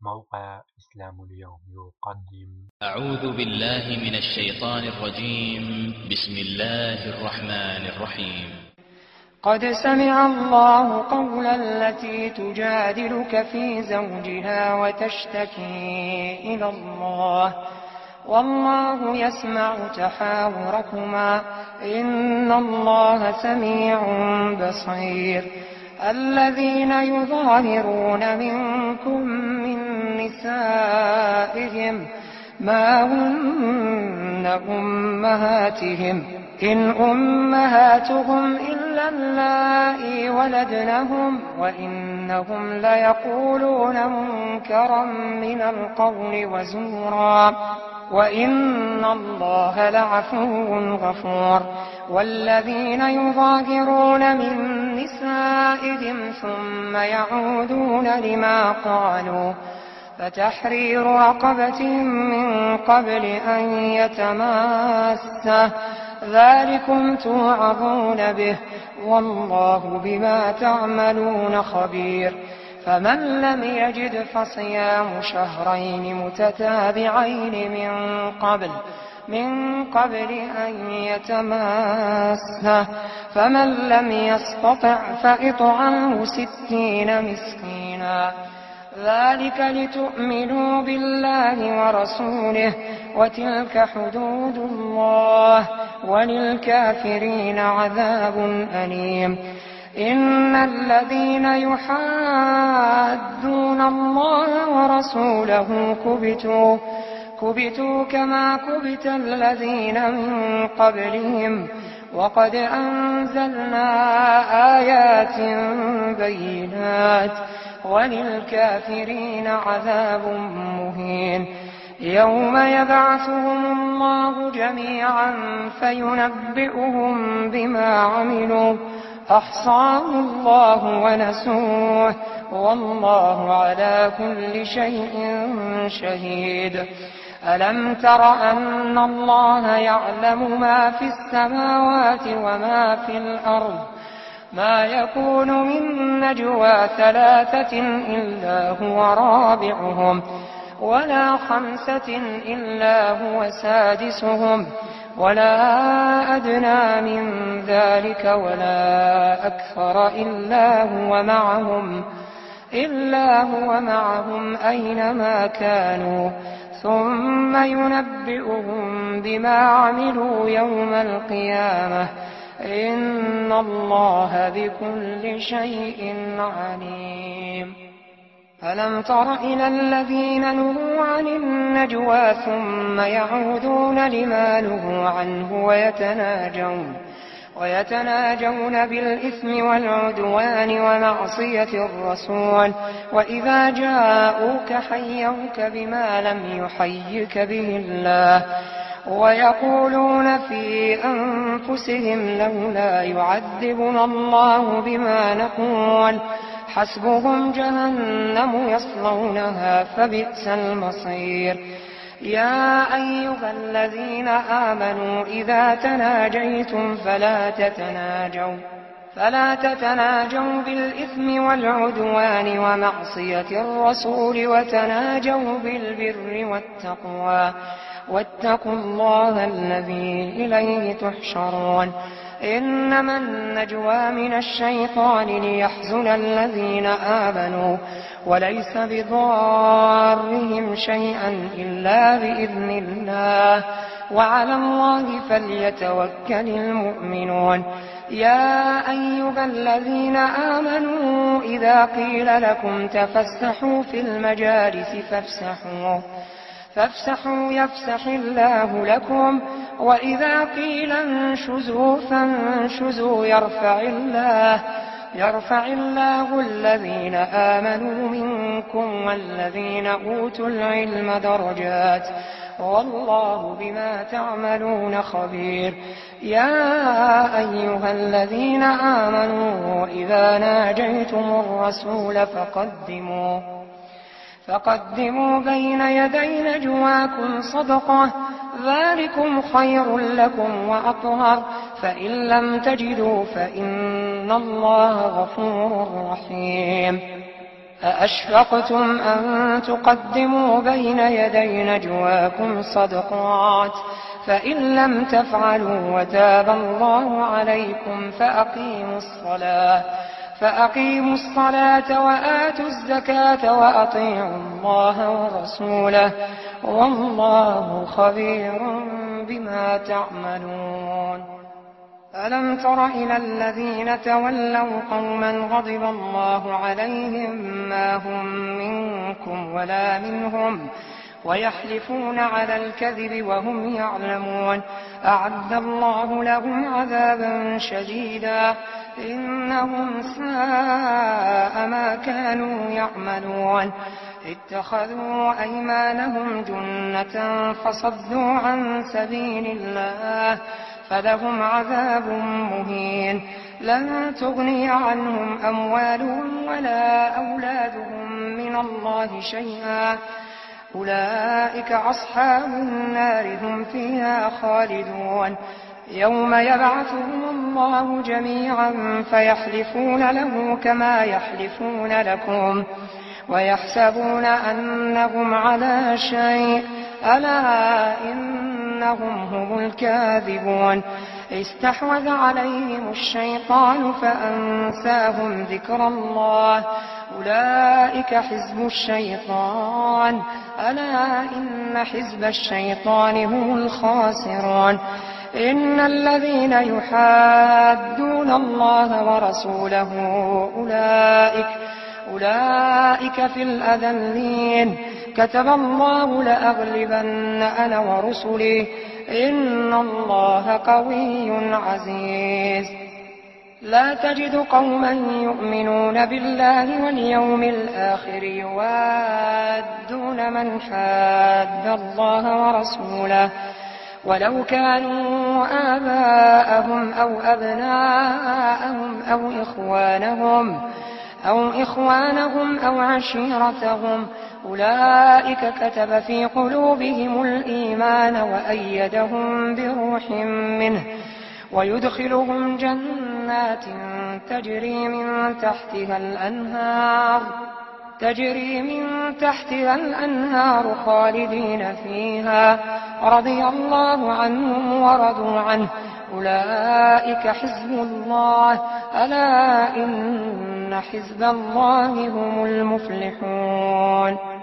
موقع إسلام اليوم يقدم. أعوذ بالله من الشيطان الرجيم. بسم الله الرحمن الرحيم. قد سمع الله قول التي تجادلك في زوجها وتشتكي إلى الله والله يسمع تحاوركما إن الله سميع بصير. الذين يظاهرون منكم من نسائهم ما هن أمهاتهم إن أمهاتهم إلا اللائي ولدنهم وإنهم ليقولون منكرا من القول وزورا وإن الله لعفو غفور. والذين يظاهرون من نسائهم ثم يعودون لما قالوا فتحرير رقبة من قبل أن يتماسه ذلكم توعظون به والله بما تعملون خبير. فمن لم يجد فصيام شهرين متتابعين من قبل أن يتماسه فمن لم يستطع فإطعام 60 مسكينا ذلك لتؤمنوا بالله ورسوله وتلك حدود الله وللكافرين عذاب أليم. إن الذين يحادون الله ورسوله كبتوا كما كبت الذين من قبلهم وقد أنزلنا آيات بينات وللكافرين عذاب مهين. يوم يبعثهم الله جميعا فينبئهم بما عملوا أحصاه الله ونسوه والله على كل شيء شهيد. ألم تر أن الله يعلم ما في السماوات وما في الأرض ما يكون من نجوى 3 إلا هو رابعهم ولا 5 إلا هو سادسهم ولا أدنى من ذلك ولا أكثر إلا هو معهم أينما كانوا ثم ينبئهم بما عملوا يوم القيامة إن الله بكل شيء عليم. ألم تر إلى الذين نهوا عن النجوى ثم يعودون لما نهوا عنه ويتناجون بالإثم والعدوان ومعصية الرسول وإذا جاءوك حيوك بما لم يحيك به الله ويقولون في أنفسهم لولا يعذبنا الله بما نقول حسبهم جهنم يصلونها فبئس المصير. يا أيها الذين آمنوا إذا تناجيتم فلا تتناجوا بالإثم والعدوان ومعصية الرسول وتناجوا بالبر والتقوى واتقوا الله الذي إليه تحشرون. إنما النجوى من الشيطان ليحزن الذين آمنوا وليس بضارهم شيئا إلا بإذن الله وعلى الله فليتوكل المؤمنون. يا أيها الذين آمنوا إذا قيل لكم تفسحوا في المجالس فافسحوا يفسح الله لكم وإذا قيل انشزوا فانشزوا يرفع الله الذين آمنوا منكم والذين أوتوا العلم درجات والله بما تعملون خبير. يا أيها الذين آمنوا إذا ناجيتم الرسول فقدموا بين يدي نجواكم صدقة ذلكم خير لكم وأطهر فإن لم تجدوا فإن الله غفور رحيم. أأشفقتم أن تقدموا بين يدي نجواكم صدقات فإن لم تفعلوا وتاب الله عليكم فأقيموا الصلاة وآتوا الزكاة وأطيعوا الله ورسوله والله خبير بما تعملون. ألم تر إلى الذين تولوا قوما غضب الله عليهم ما هم منكم ولا منهم ويحلفون على الكذب وهم يعلمون أعد الله لهم عذابا شديدا إنهم ساء ما كانوا يعملون اتخذوا أيمانهم جنة فصدوا عن سبيل الله فلهم عذاب مهين لن تغني عنهم أموالهم ولا أولادهم من الله شيئا أولئك أصحاب النار هم فيها خالدون يوم يبعثهم الله جميعا فيحلفون له كما يحلفون لكم ويحسبون أنهم على شيء ألا إنهم هم الكاذبون استحوذ عليهم الشيطان فأنساهم ذكر الله أولئك حزب الشيطان ألا إن حزب الشيطان هم الخاسرون إن الذين يحادون الله ورسوله أولئك في الأذلين كتب الله لأغلبن أنا ورسلي إن الله قوي عزيز. لا تجد قوما يؤمنون بالله واليوم الآخر يوادون من حاد الله ورسوله ولو كانوا آباءهم أو أبناءهم أو إخوانهم أو عشيرتهم أولئك كتب في قلوبهم الإيمان وأيدهم بروح منه ويدخلهم جنات تجري من تحتها الأنهار خالدين فيها رضي الله عنهم ورضوا عنه أولئك حزب الله ألا إن حزب الله هم المفلحون.